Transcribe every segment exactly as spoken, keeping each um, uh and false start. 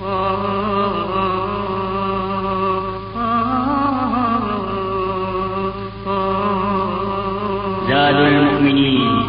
زاد المؤمنين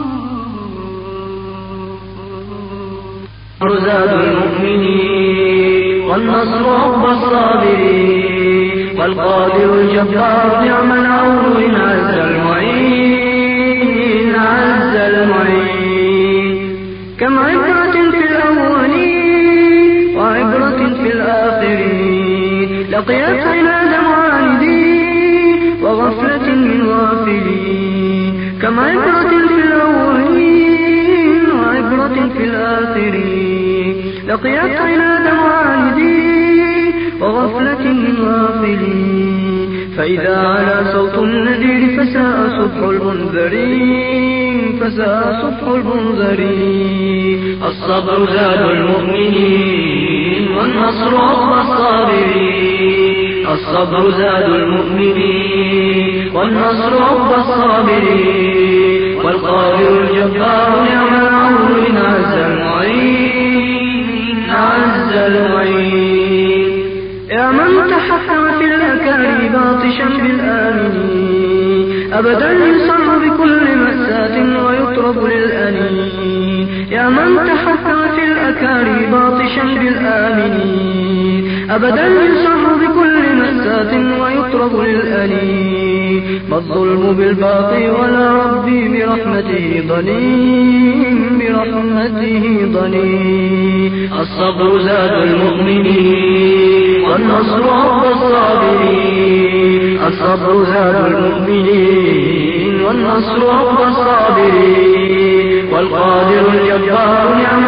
زاد المؤمنين والنصر رب الصابرين والقادر الجبار نعم العون إن عز المعين عز المعين. كم عبرة في الأولين وعبرة في الآخرين لقيت عناد معاندين وغفلة من غافلين. كم عبرة في الأولين وعبرة في الآخرين لقيت عناد معاندين وغفلة من غافلين. فإذا على صوت النذير فساء صبح المنذرين فساء صبح المنذرين. الصبر زاد المؤمنين والنصر رب الصابرين. الصبر زاد المؤمنين والنصر رب الصابرين والقادر الجبار نعم العون إن عز المعين عز المعين. يا من تحكم في الأكاري باطشا بالآمنين أبدا يصر بكل مأساة ويطرب للأنين. يا من تحكم في الأكاري باطشا بالآمنين أبدا يصر بكل مأساة ويطرب للأنين. ما الظلم بالباطل ولا ربي برحمته ضنين برحمته ضنين. الصبر زاد المؤمنين والنصر رب الصابرين. الصبر زاد المؤمنين والنصر رب الصابرين والقادر الجبار نعم